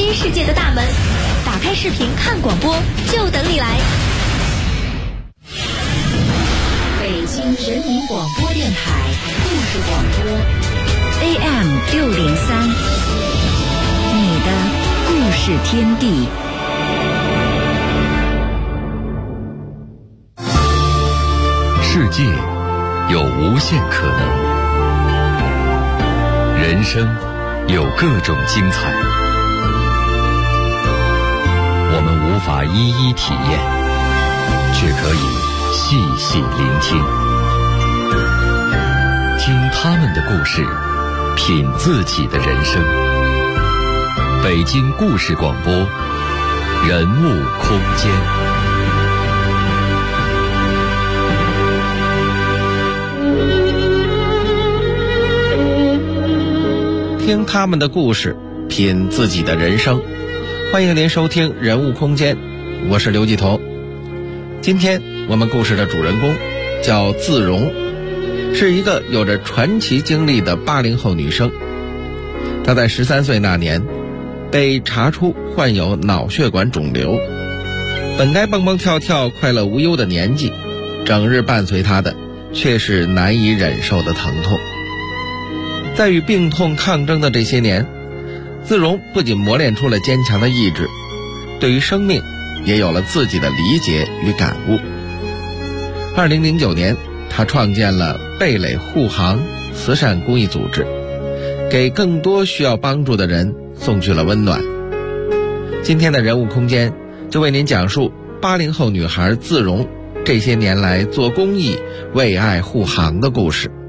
新世界的大门。打开视频看广播，就等你来。 北京人民广播电台故事广播 AM603，你的故事天地。 世界有无限可能，人生有各种精彩，我们无法一一体验，却可以细细聆听，听他们的故事，品自己的人生。北京故事广播，人物空间。 听他们的故事，品自己的人生。欢迎您收听人物空间，我是刘继彤。今天我们故事的主人公叫自荣，是一个有着传奇经历的80后女生。她在13岁那年被查出患有脑血管肿瘤，本该蹦蹦跳跳快乐无忧的年纪，整日伴随她的却是难以忍受的疼痛。在与病痛抗争的这些年，自荣不仅磨练出了坚强的意志，对于生命也有了自己的理解与感悟。2009年，他创建了蓓蕾护航慈善公益组织，给更多需要帮助的人送去了温暖。今天的人物空间就为您讲述80后女孩自荣这些年来做公益、为爱护航的故事。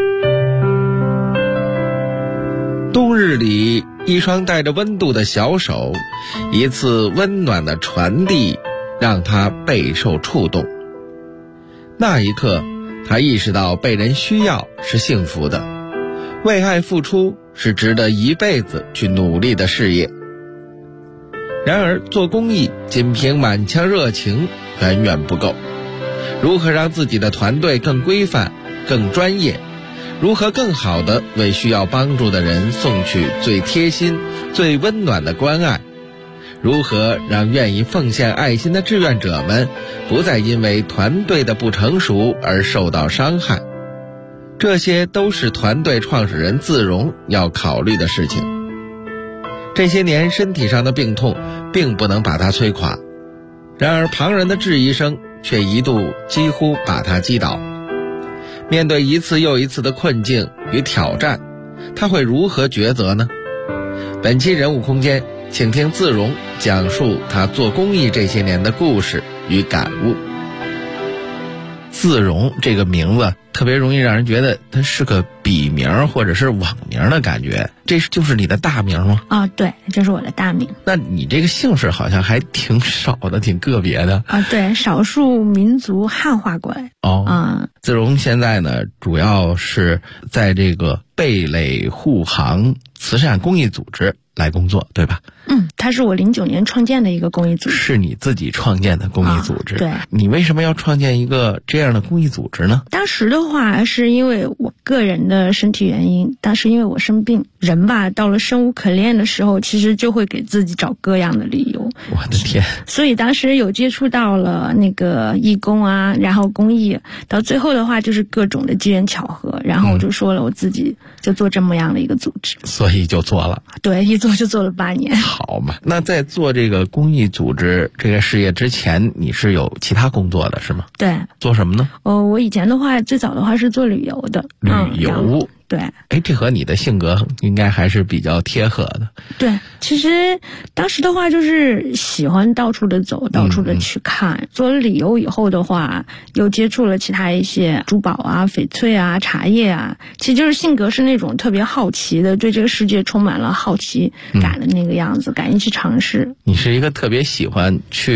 冬日里，一双带着温度的小手，一次温暖的传递，让他备受触动。那一刻，他意识到被人需要是幸福的，为爱付出是值得一辈子去努力的事业。然而，做公益仅凭满腔热情远远不够，如何让自己的团队更规范、更专业？如何更好地为需要帮助的人送去最贴心、最温暖的关爱？如何让愿意奉献爱心的志愿者们不再因为团队的不成熟而受到伤害？这些都是团队创始人自荣要考虑的事情。这些年身体上的病痛并不能把他摧垮，然而旁人的质疑声却一度几乎把他击倒。面对一次又一次的困境与挑战，他会如何抉择呢？本期人物空间，请听自荣讲述他做公益这些年的故事与感悟。自荣这个名字特别容易让人觉得它是个笔名或者是网名的感觉，这就是你的大名吗？ 啊，对，这是我的大名。 那你这个姓氏好像还挺少的，挺个别的啊。对，少数民族汉化过来。 自荣现在呢，主要是在这个蓓蕾护航慈善公益组织来工作，对吧？ 它是我09年创建的一个公益组织。 是你自己创建的公益组织？ 对。 你为什么要创建一个这样的公益组织呢？ 当时的话是因为我个人的身体原因，当时因为我生病，人吧到了生无可恋的时候，其实就会给自己找各样的理由。 我的天！ 所以当时有接触到了那个义工啊，然后公益，到最后的话就是各种的机缘巧合，然后我就说了我自己就做这么样的一个组织， 所以就做了。 对，一做就做了8年。 好嘛，那在做这个公益组织这个事业之前，你是有其他工作的是吗？ 对。 做什么呢？ 我以前的话，最早的话是做旅游的。 旅游。 对。 这和你的性格应该还是比较贴合的。 对，其实当时的话就是喜欢到处的走，到处的去看。做了旅游以后的话，又接触了其他一些珠宝啊、翡翠啊、茶叶啊，其实就是性格是那种特别好奇的，对这个世界充满了好奇感的那个样子，敢于去尝试。 你是一个特别喜欢去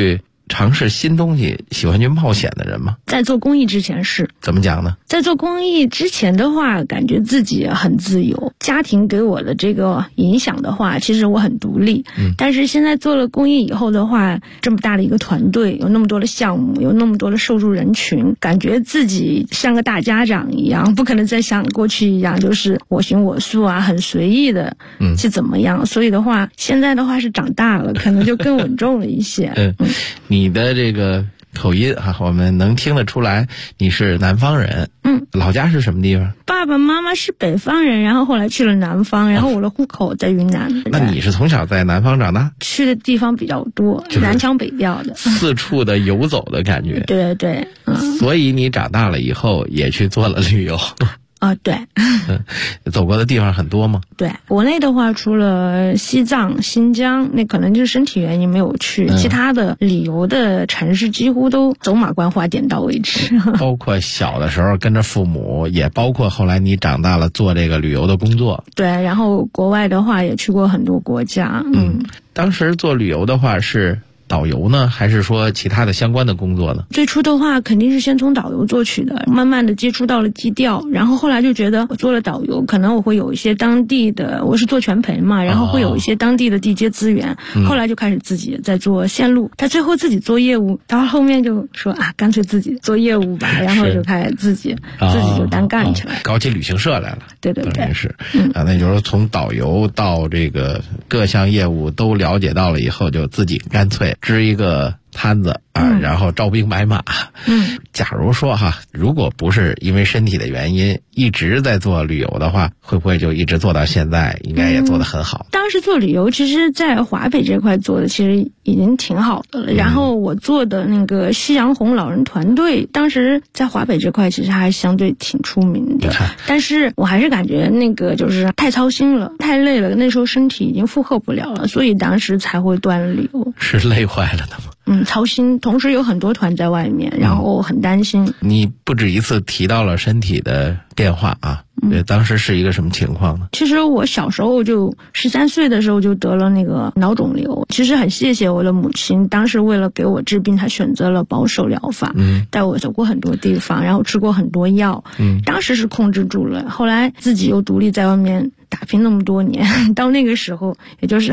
尝试新东西、喜欢去冒险的人吗？ 在做公益之前是。 怎么讲呢？ 在做公益之前的话，感觉自己很自由，家庭给我的这个影响的话，其实我很独立。但是现在做了公益以后的话，这么大的一个团队，有那么多的项目，有那么多的受助人群，感觉自己像个大家长一样，不可能再像过去一样就是我行我素啊，很随意的去怎么样。所以的话，现在的话是长大了，可能就更稳重了一些。 你的这个口音我们能听得出来你是南方人。老家是什么地方？ 爸爸妈妈是北方人，然后后来去了南方，然后我的户口在云南。 那你是从小在南方长大？ 去的地方比较多，南腔北调的， 四处的游走的感觉。 对对， 所以你长大了以后也去做了旅游。 对。 走过的地方很多吗？ 对，国内的话除了西藏、新疆，那可能就是身体原因没有去，其他的旅游的城市几乎都走马观花，点到为止。 包括小的时候跟着父母，也包括后来你长大了做这个旅游的工作。 对，然后国外的话也去过很多国家。 当时做旅游的话是导游呢，还是说其他的相关的工作呢？ 最初的话肯定是先从导游做起的，慢慢的接触到了基调，然后后来就觉得我做了导游，可能我会有一些当地的，我是做全陪嘛，然后会有一些当地的地接资源。后来就开始自己在做线路，他最后自己做业务，到后面就说干脆自己做业务吧，然后就开始自己就单干起来， 搞起旅行社来了。 对对对， 是。那就是说从导游到这个各项业务都了解到了以后，就自己干脆支一个摊子然后招兵买马。假如说如果不是因为身体的原因一直在做旅游的话，会不会就一直做到现在？应该也做得很好。 当时做旅游，其实在华北这块做的其实已经挺好的了。然后我做的那个夕阳红老人团队，当时在华北这块其实还相对挺出名的。但是我还是感觉那个就是太操心了，太累了，那时候身体已经负荷不了了，所以当时才会断旅游。 是累坏了的吗？ 操心，同时有很多团在外面，然后很担心。 你不止一次提到了身体的变化当时是一个什么情况呢？ 其实我小时候就13岁的时候就得了那个脑肿瘤，其实很谢谢我的母亲，当时为了给我治病，她选择了保守疗法，带我走过很多地方，然后吃过很多药，当时是控制住了。后来自己又独立在外面打拼那么多年，到那个时候，也就是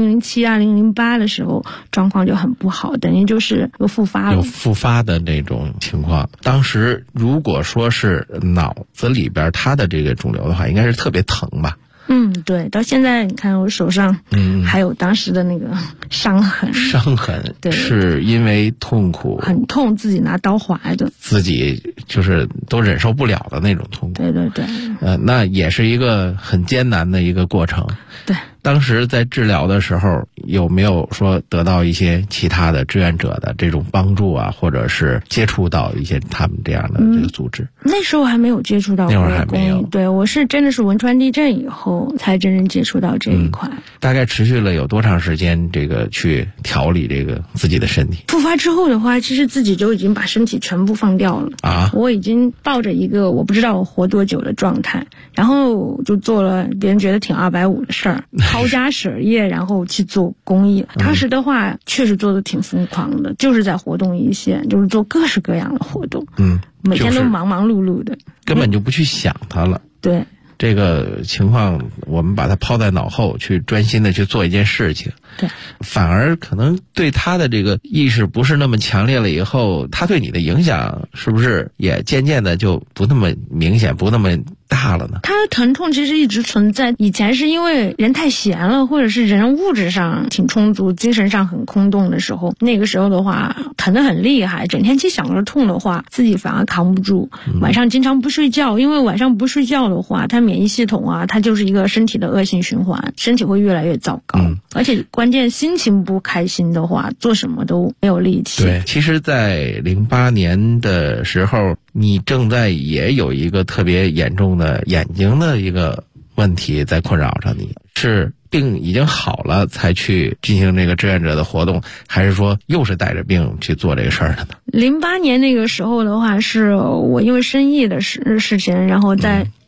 2007、2008的时候，状况就很不好，等于就是又复发了， 有复发的那种情况。当时如果说是脑子里边它的这个肿瘤的话，应该是特别疼吧？ 对，到现在你看我手上还有当时的那个伤痕。对， 是因为痛苦， 很痛，自己拿刀划的， 自己就是都忍受不了的那种痛苦。 对对对。 那也是一个很艰难的一个过程。 对。 当时在治疗的时候，有没有说得到一些其他的志愿者的这种帮助或者是接触到一些他们这样的这个组织？ 那时候还没有接触到， 那会儿还没有。 对，我是真的是汶川地震以后才真正接触到这一块。 大概持续了有多长时间？这个去调理这个自己的身体？ 复发之后的话，其实自己就已经把身体全部放掉了我已经抱着一个我不知道我活多久的状态，然后就做了别人觉得挺250的事儿。抛家舍业，然后去做公益。当时的话，确实做的挺疯狂的，就是在活动一线，就是做各式各样的活动。每天都忙忙碌碌的， 根本就不去想它了。 对。 这个情况我们把它抛在脑后，去专心的去做一件事情。 对， 反而可能对他的这个意识不是那么强烈了以后，他对你的影响是不是也渐渐的就不那么明显，不那么大了呢？ 他的疼痛其实一直存在，以前是因为人太闲了，或者是人物质上挺充足，精神上很空洞的时候，那个时候的话疼得很厉害，整天去想着痛的话，自己反而扛不住，晚上经常不睡觉，因为晚上不睡觉的话，他免疫系统它就是一个身体的恶性循环，身体会越来越糟糕，而且关键心情不开心的话，做什么都没有力气。 对，其实在08年的时候，你正在也有一个特别严重的眼睛的一个问题在困扰着你，是病已经好了才去进行这个志愿者的活动，还是说又是带着病去做这个事儿的呢 ？08年那个时候的话，是我因为生意的事情，然后在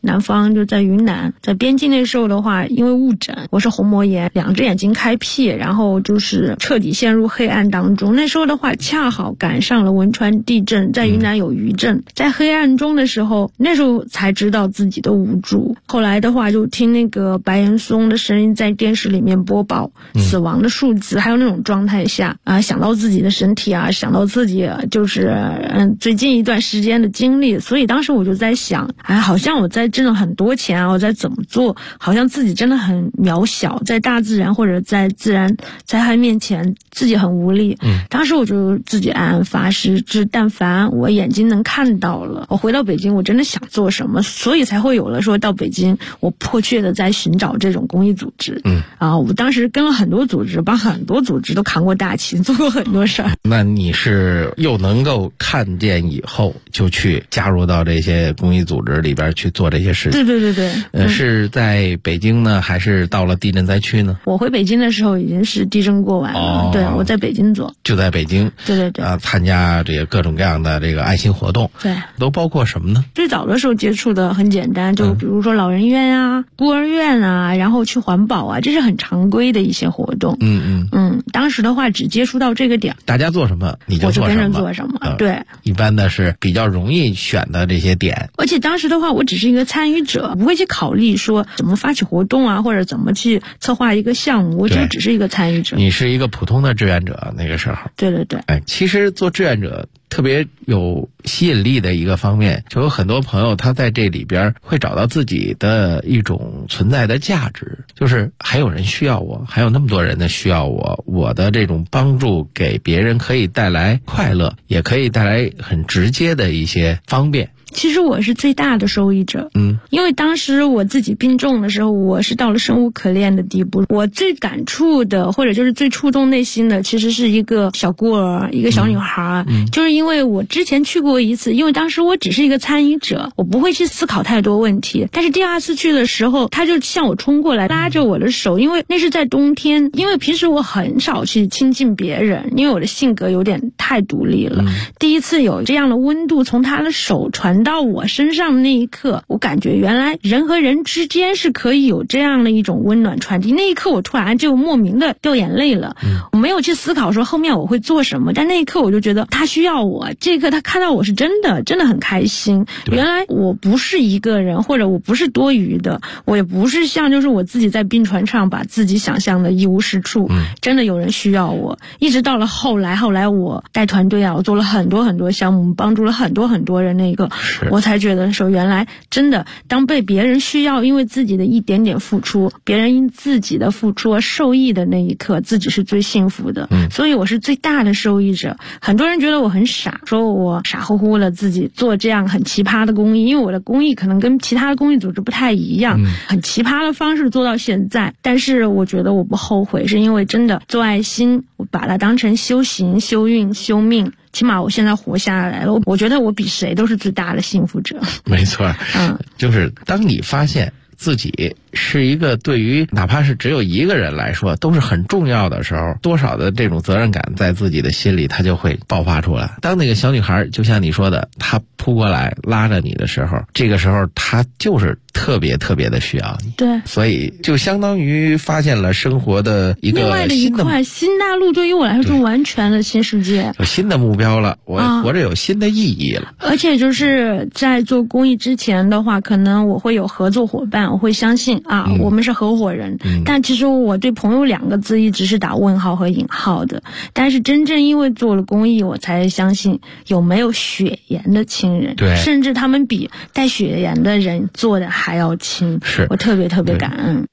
南方，就在云南，在边境。那时候的话，因为误诊，我是虹膜炎，2只眼睛开辟，然后就是彻底陷入黑暗当中。那时候的话，恰好赶上了汶川地震，在云南有余震，在黑暗中的时候，那时候才知道自己的无助。后来的话，就听那个白岩松的声音在电视里面播报死亡的数字，还有那种状态下想到自己的身体啊，想到自己就是最近一段时间的经历，所以当时我就在想，好像我在挣了很多钱啊，我在怎么做，好像自己真的很渺小，在大自然或者在自然灾害面前自己很无力。当时我就自己暗暗发誓，但凡我眼睛能看到了，我回到北京我真的想做什么，所以才会有了说到北京我迫切的在寻找这种公益组织。我当时跟了很多组织，帮很多组织都扛过大旗，做过很多事儿。 那你是又能够看见以后就去加入到这些公益组织里边去做这些事情？ 对。 是在北京呢，还是到了地震灾区呢？ 我回北京的时候已经是地震过完了。对，我在北京做。 就在北京。 对。 参加这个各种各样的这个爱心活动。 对。 都包括什么呢？ 最早的时候接触的很简单，就比如说老人院啊、孤儿院啊，然后去环保啊，这是很常规的一些活动。当时的话只接触到这个点， 大家做什么你就做什么， 我就跟着做什么。对， 一般的是比较容易选的这些点。 而且当时的话，我只是一个参与者，不会去考虑说怎么发起活动啊，或者怎么去策划一个项目，我就只是一个参与者。 你是一个普通的志愿者那个时候。 对。 其实做志愿者特别有吸引力的一个方面，就有很多朋友他在这里边会找到自己的一种存在的价值，就是还有人需要我，还有那么多人的需要我，我的这种帮助给别人可以带来快乐，也可以带来很直接的一些方便。 其实我是最大的受益者，因为当时我自己病重的时候，我是到了生无可恋的地步。我最感触的，或者就是最触动内心的，其实是一个小孤儿，一个小女孩。就是因为我之前去过一次，因为当时我只是一个参与者，我不会去思考太多问题。但是第2次去的时候，他就向我冲过来，拉着我的手，因为那是在冬天，因为平时我很少去亲近别人，因为我的性格有点太独立了。第一次有这样的温度从他的手传到我身上的那一刻，我感觉原来人和人之间是可以有这样的一种温暖传递。那一刻我突然就莫名的掉眼泪了。我没有去思考说后面我会做什么，但那一刻我就觉得他需要我，这一刻他看到我是真的很开心。原来我不是一个人，或者我不是多余的，我也不是像就是我自己在病床上把自己想象的一无是处。真的有人需要我。一直到了后来我带团队啊，我做了很多项目，帮助了很多人，那个我才觉得说原来真的当被别人需要，因为自己的一点点付出，别人因自己的付出而受益的那一刻，自己是最幸福的。所以我是最大的受益者。很多人觉得我很傻，说我傻乎乎的自己做这样很奇葩的公益，因为我的公益可能跟其他的公益组织不太一样，很奇葩的方式做到现在。但是我觉得我不后悔，是因为真的做爱心，我把它当成修行、修运、修命。起码我现在活下来了，我觉得我比谁都是最大的幸福者。 没错。就是当你发现自己是一个对于哪怕是只有一个人来说都是很重要的时候，多少的这种责任感在自己的心里它就会爆发出来。当那个小女孩就像你说的，她扑过来拉着你的时候，这个时候她就是特别的需要你。 对， 所以就相当于发现了生活的一个另外的一块新大陆，对于我来说是完全的新世界， 有新的目标了，我活着有新的意义了。 而且就是在做公益之前的话，可能我会有合作伙伴，我会相信我们是合伙人。但其实我对朋友2个字一直是打问号和引号的。但是真正因为做了公益，我才相信有没有血缘的亲人， 对， 甚至他们比带血缘的人做的还要亲。 是， 我特别感恩。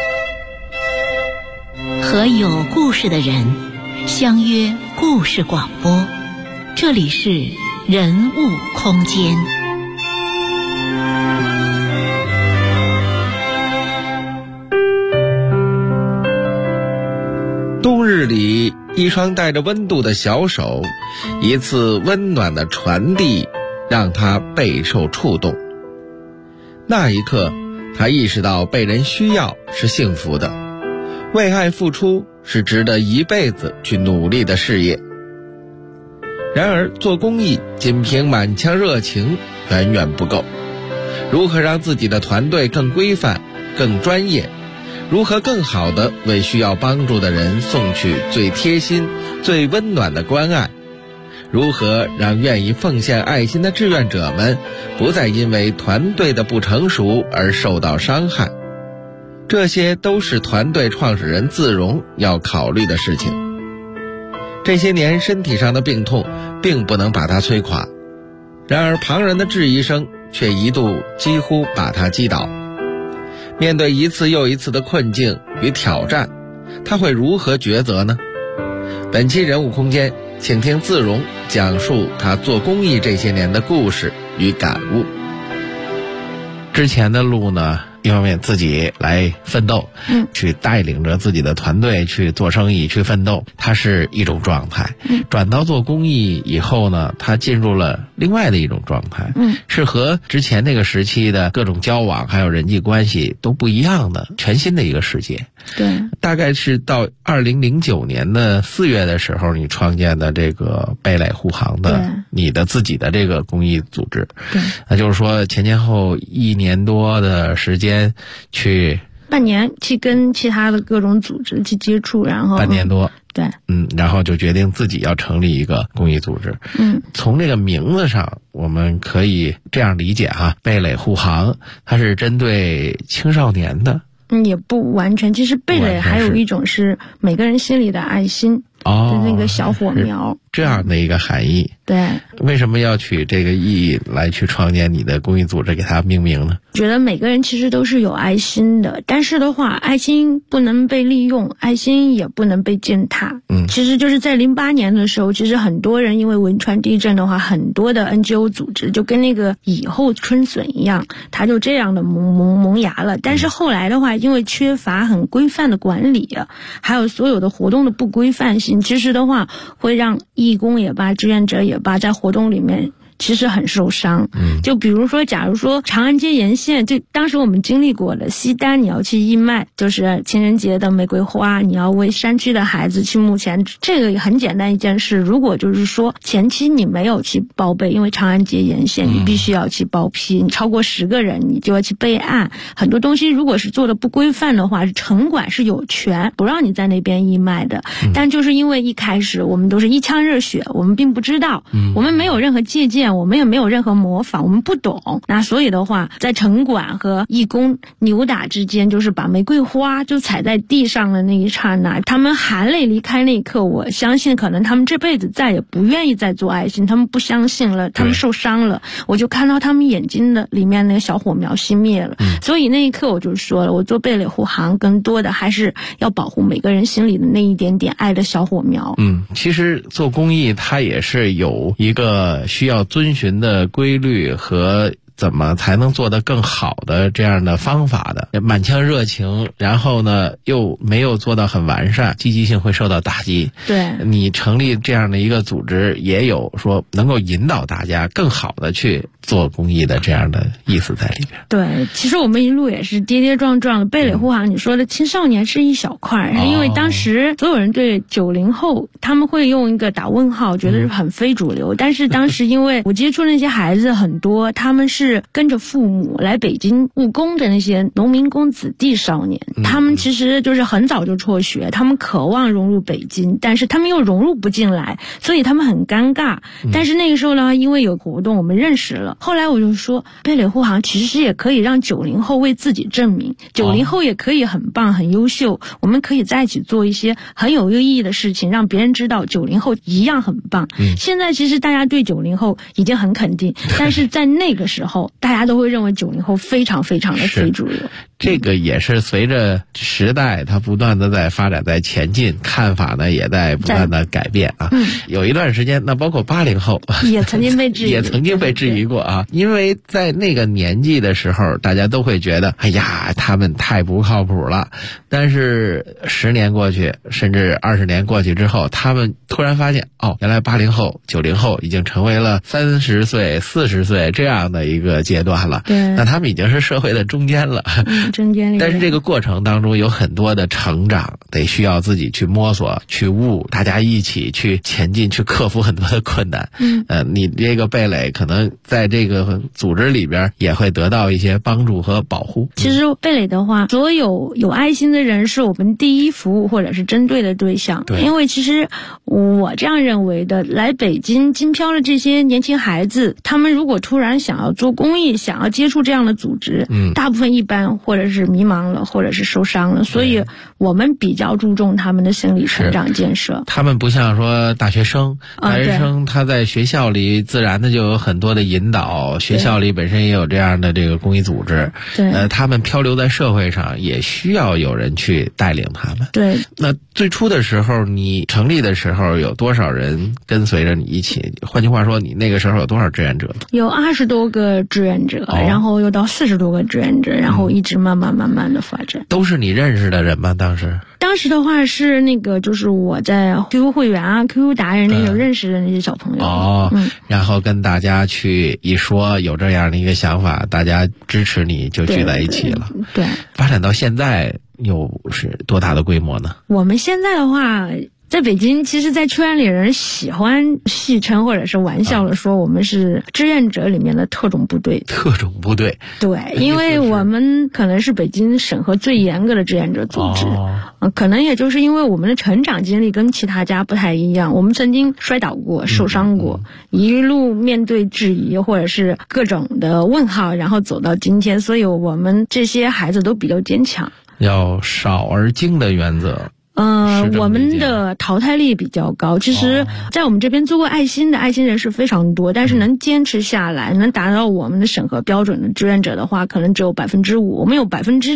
和有故事的人相约故事广播，这里是人物空间。 冬日里，一双带着温度的小手，一次温暖的传递，让他备受触动。那一刻，他意识到被人需要是幸福的，为爱付出是值得一辈子去努力的事业。然而做公益仅凭满腔热情远远不够， 如何让自己的团队更规范、更专业，如何更好地为需要帮助的人送去最贴心、最温暖的关爱，如何让愿意奉献爱心的志愿者们不再因为团队的不成熟而受到伤害。这些都是团队创始人自荣要考虑的事情。这些年身体上的病痛并不能把他摧垮，然而旁人的质疑声却一度几乎把他击倒。面对一次又一次的困境与挑战，他会如何抉择呢？本期人物空间，请听自荣讲述他做公益这些年的故事与感悟。 之前的路呢，一方面自己来奋斗，去带领着自己的团队去做生意去奋斗，它是一种状态。转到做公益以后呢，他进入了另外的一种状态，是和之前那个时期的各种交往还有人际关系都不一样的全新的一个世界。 对， 大概是到2009年的4月的时候，你创建的这个贝蕾护航的你的自己的这个公益组织。 对， 那就是说前后1年多的时间去， 半年去跟其他的各种组织去接触，然后半年多。 对， 然后就决定自己要成立一个公益组织。从这个名字上，我们可以这样理解哈，贝蕾护航，它是针对青少年的。 也不完全，其实贝蕾还有一种是每个人心里的爱心的那个小火苗， 这样的一个含义。 对， 为什么要取这个意义来去创建你的公益组织，给它命名呢？ 觉得每个人其实都是有爱心的，但是的话，爱心不能被利用，爱心也不能被践踏。其实就是在08年的时候，其实很多人因为汶川地震的话，很多的 NGO 组织就跟那个蚁后春笋一样，它就这样的萌芽了。但是后来的话，因为缺乏很规范的管理，还有所有的活动的不规范性，其实的话会让义工也罢，志愿者也罢，在活动里面其实很受伤。就比如说假如说长安街沿线，就当时我们经历过的西单，你要去义卖，就是情人节的玫瑰花，你要为山区的孩子去募钱，这个也很简单一件事。如果就是说前期你没有去报备，因为长安街沿线你必须要去报批，你超过10个人你就要去备案，很多东西如果是做的不规范的话，城管是有权不让你在那边义卖的。但就是因为一开始我们都是一腔热血，我们并不知道，我们没有任何借鉴，我们也没有任何模仿，我们不懂。那所以的话，在城管和义工扭打之间，就是把玫瑰花就踩在地上的那一刹那，他们含泪离开那一刻，我相信可能他们这辈子再也不愿意再做爱心，他们不相信了，他们受伤了，我就看到他们眼睛的里面那个小火苗熄灭了。所以那一刻我就说了，我做贝蕾护航更多的还是要保护每个人心里的那一点点爱的小火苗。 其实做公益它也是有一个需要遵循的规律和怎么才能做得更好的这样的方法的。满腔热情，然后呢又没有做到很完善，积极性会受到打击。 对， 你成立这样的一个组织，也有说能够引导大家更好的去做公益的这样的意思在里边。 对，其实我们一路也是跌跌撞撞的。贝蕾护航你说的青少年是一小块，因为当时所有人对90后他们会用一个打问号，觉得是很非主流。但是当时因为我接触那些孩子很多，他们是跟着父母来北京务工的那些农民工子弟少年，他们其实就是很早就辍学，他们渴望融入北京，但是他们又融入不进来，所以他们很尴尬。但是那个时候呢，因为有活动我们认识了，后来我就说贝蕾护航其实也可以让90后为自己证明，90后也可以很棒很优秀，我们可以在一起做一些很有意义的事情，让别人知道90后一样很棒。现在其实大家对90后已经很肯定，但是在那个时候大家都会认为90后非常非常的非主流。 这个也是随着时代它不断的在发展在前进，看法呢也在不断的改变啊。有一段时间那包括80后也曾经被质疑也曾经被质疑过啊，因为在那个年纪的时候大家都会觉得哎呀他们太不靠谱了，但是10年过去甚至20年过去之后，他们突然发现原来80后90后已经成为了30岁40岁这样的一个阶段了。 对， 那他们已经是社会的中间了。 中间。 但是这个过程当中有很多的成长，得需要自己去摸索、去悟，大家一起去前进，去克服很多的困难。你这个贝蕾可能在这个组织里边也会得到一些帮助和保护。 其实贝蕾的话，所有有爱心的人是我们第一服务或者是针对的对象。 对， 因为其实我这样认为的，来北京京漂的这些年轻孩子，他们如果突然想要做公益，想要接触这样的组织，大部分一般或者是迷茫了，或者是受伤了，所以我们比较注重他们的心理成长建设。 他们不像说大学生，他在学校里自然的就有很多的引导，学校里本身也有这样的这个公益组织。 对， 他们漂流在社会上，也需要有人去带领他们。 对， 那最初的时候，你成立的时候有多少人跟随着你一起？换句话说，你那个时候有多少志愿者呢？有 20多个志愿者，然后又到40多个志愿者，然后一直慢慢的发展。 都是你认识的人吗？当时的话是那个，就是我在 QQ 会员啊、QQ 达人那种认识的那些小朋友。 然后跟大家去一说有这样的一个想法，大家支持你，就聚在一起了。 对， 发展到现在又是多大的规模呢？ 我们现在的话，在北京，其实在圈里人喜欢戏称或者是玩笑的说，我们是志愿者里面的特种部队。 特种部队。 对，因为我们可能是北京审核最严格的志愿者组织。可能也就是因为我们的成长经历跟其他家不太一样，我们曾经摔倒过、受伤过，一路面对质疑或者是各种的问号，然后走到今天，所以我们这些孩子都比较坚强。 要少而精的原则。 我们的淘汰率比较高。其实在我们这边做过爱心的爱心人士非常多，但是能坚持下来，能达到我们的审核标准的志愿者的话，可能只有5%。我们有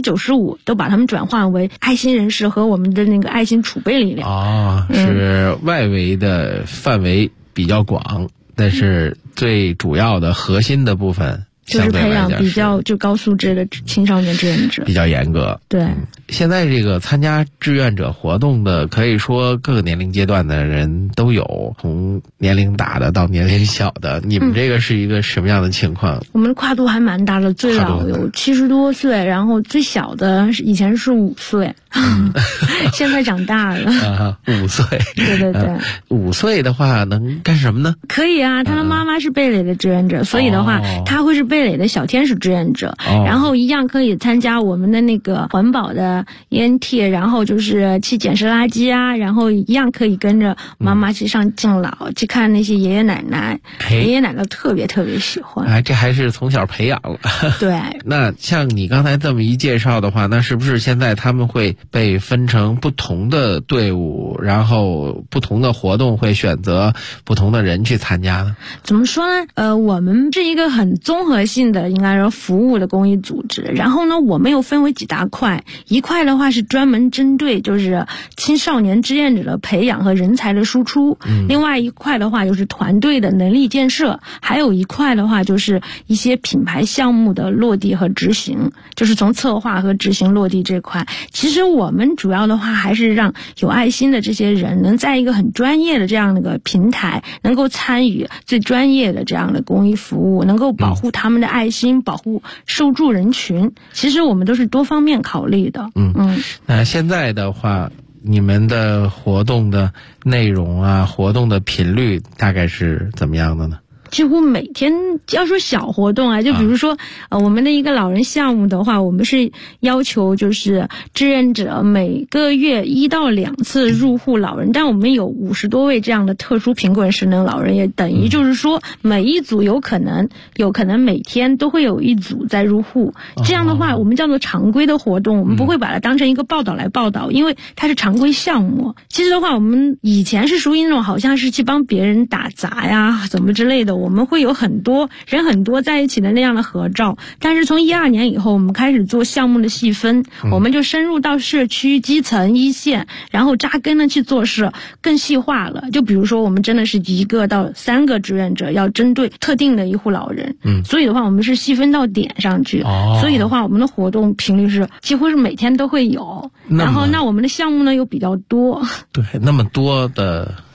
95%都把他们转换为爱心人士和我们的那个爱心储备力量。 是外围的范围比较广，但是最主要的核心的部分就是培养比较高素质的青少年志愿者， 比较严格。 对， 现在这个参加志愿者活动的，可以说各个年龄阶段的人都有，从年龄大的到年龄小的。你们这个是一个什么样的情况？ 我们的跨度还蛮大的，最老有70多岁，然后最小的以前是5岁，现在长大了。 5岁。 对。 5岁的话能干什么呢？ 可以啊，他的妈妈是贝蕾的志愿者，所以的话，他会是贝蕾的小天使志愿者，然后一样可以参加我们的那个环保的烟贴，然后就是去捡拾垃圾啊，然后一样可以跟着妈妈去上敬老，去看那些爷爷奶奶。爷爷奶奶特别喜欢。 这还是从小培养了。 对。 那像你刚才这么一介绍的话，那是不是现在他们会被分成不同的队伍，然后不同的活动会选择不同的人去参加呢？ 怎么说呢？我们是一个很综合性的应该说服务的公益组织，然后呢，我们又分为几大块，一块的话是专门针对就是青少年志愿者的培养和人才的输出，另外一块的话就是团队的能力建设，还有一块的话就是一些品牌项目的落地和执行，就是从策划和执行落地这块。其实我们主要的话还是让有爱心的这些人能在一个很专业的这样的一个平台能够参与最专业的这样的公益服务，能够保护他们的爱心，保护受助人群。其实我们都是多方面考虑的。 那现在的话，你们的活动的内容啊，活动的频率大概是怎么样的呢？ 几乎每天，要说小活动啊，就比如说我们的一个老人项目的话，我们是要求就是志愿者每个月1到2次入户老人，但我们有50多位这样的特殊贫困失能老人，也等于就是说每一组有可能每天都会有一组在入户。这样的话我们叫做常规的活动，我们不会把它当成一个报道来报道，因为它是常规项目。其实的话，我们以前是属于那种好像是去帮别人打杂呀怎么之类的，我们会有很多在一起的那样的合照。但是从12年以后，我们开始做项目的细分，我们就深入到社区基层一线，然后扎根的去做事，更细化了。就比如说我们真的是1个到3个志愿者要针对特定的一户老人，所以的话我们是细分到点上去，所以的话我们的活动频率是几乎是每天都会有。然后那我们的项目呢又比较多。 对，那么多的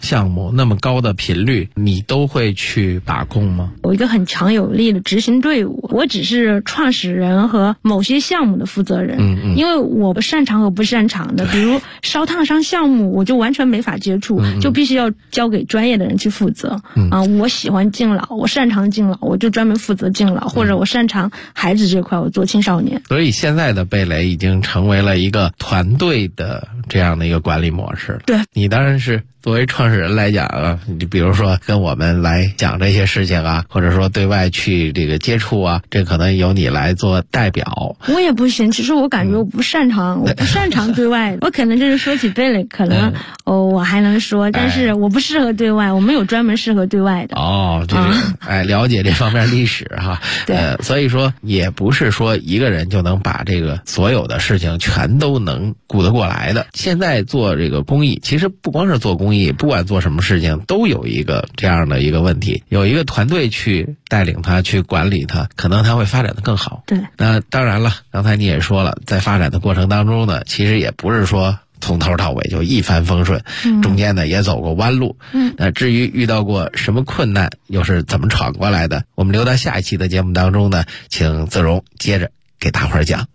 项目，那么高的频率，你都会去把控吗？ 有一个很强有力的执行队伍，我只是创始人和某些项目的负责人。因为我擅长和不擅长的，比如烧烫伤项目，我就完全没法接触，就必须要交给专业的人去负责。我喜欢敬老，我擅长敬老，我就专门负责敬老，或者我擅长孩子这块，我做青少年。 所以现在的蓓蕾已经成为了一个团队的这样的一个管理模式。 对， 你当然是作为创始人来讲啊，你比如说跟我们来讲这些事情啊，或者说对外去这个接触啊，这可能由你来做代表。 我也不行，其实我感觉我不擅长，我不擅长对外。我可能就是说起蓓蕾，可能我还能说，但是我不适合对外，我们有专门适合对外的。 这个了解这方面历史哈。 对， 所以说也不是说一个人就能把这个所有的事情全都能顾得过来的。现在做这个公益，其实不光是做公益，不管做什么事情都有一个这样的一个问题，有一个团队去带领它，去管理它，可能它会发展得更好。 对， 那当然了，刚才你也说了，在发展的过程当中呢，其实也不是说从头到尾就一帆风顺，中间呢也走过弯路。那至于遇到过什么困难，又是怎么闯过来的，我们留到下一期的节目当中呢，请自荣接着给大伙儿讲。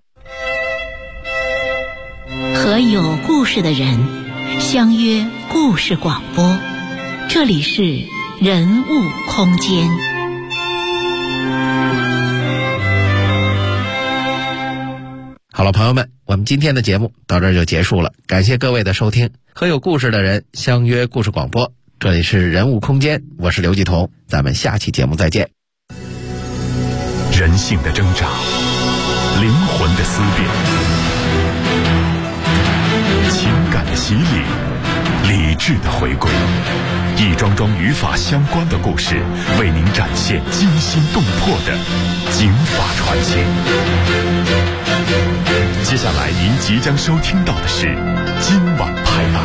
和有故事的人相约故事广播，这里是人物空间。 好了，朋友们，我们今天的节目到这儿就结束了，感谢各位的收听。和有故事的人相约故事广播，这里是人物空间，我是刘继彤，咱们下期节目再见。 人性的挣扎，灵魂的思辨，情感的洗礼，理智的回归，一桩桩与法相关的故事，为您展现惊心动魄的警法传奇。接下来您即将收听到的是今晚拍案。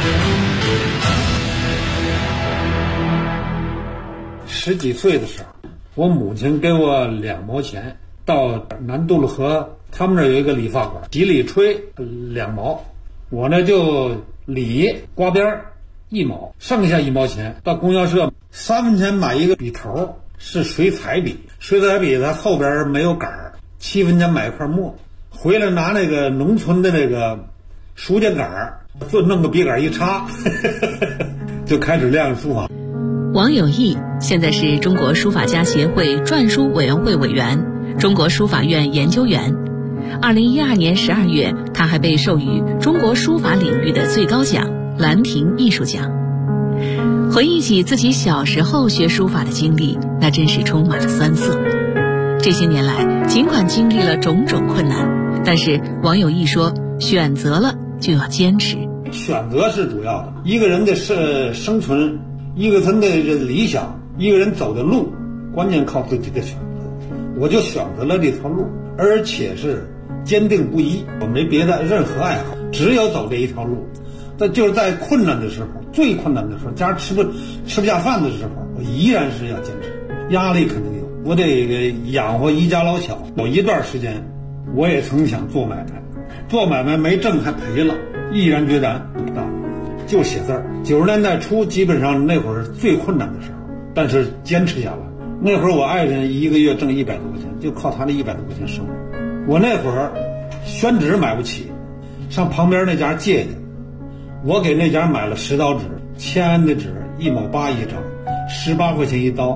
10几岁的时候，我母亲给我2毛钱，到南渡了河，他们那儿有一个理发馆，洗理吹2毛，我呢就理刮边1毛，剩下1毛钱到供销社3分钱买一个笔头，是水彩笔，水彩笔它后边没有杆儿，7分钱买一块墨，回来拿那个农村的那个书架杆儿，就弄个笔杆一插就开始练书法。 王有义现在是中国书法家协会篆书委员会委员，中国书法院研究员。2012年12月，他还被授予中国书法领域的最高奖兰亭艺术奖。回忆起自己小时候学书法的经历，那真是充满了酸涩。这些年来，尽管经历了种种困难，但是王有义说，选择了就要坚持。 选择是主要的，一个人的生存，一个人的理想，一个人走的路，关键靠自己的选择。我就选择了这条路，而且是坚定不移，我没别的任何爱好，只有走这一条路。但就是在困难的时候，最困难的时候，家吃不下饭的时候，我依然是要坚持。压力肯定有，我得养活一家老小。有一段时间，我也曾想做买卖，做买卖没挣还赔了，毅然决然就写字儿。90年代初，基本上那会儿最困难的时候，但是坚持下来。那会儿我爱人一个月挣100多块钱，就靠他那100多块钱生活。我那会儿宣纸买不起，上旁边那家借去，我给那家买了10刀纸，签的纸1毛8一张，18块钱一刀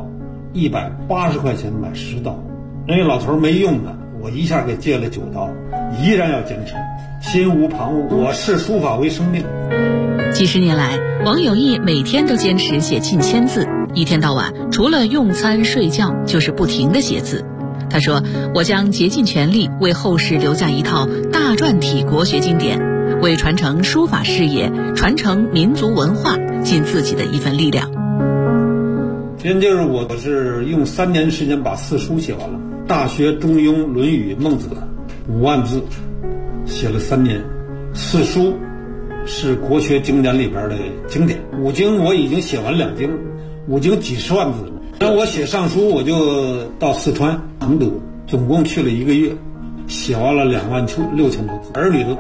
，180块钱买10刀。人家老头没用的，我一下给借了9刀，依然要坚持，心无旁骛。我视书法为生命。 几十年来，王有义每天都坚持写近1000字，一天到晚除了用餐睡觉就是不停地写字。他说，我将竭尽全力为后世留下一套大篆体国学经典，为传承书法事业、传承民族文化尽自己的一份力量。 今就是我是用3年时间把4书写完了，大学、中庸、论语、孟子5万字写了3年。4书是国学经典里边的经典，5经我已经写完2经，5经几十万字了。然后我写上书，我就到四川成都，总共去了1个月，写完了26000多字，儿女都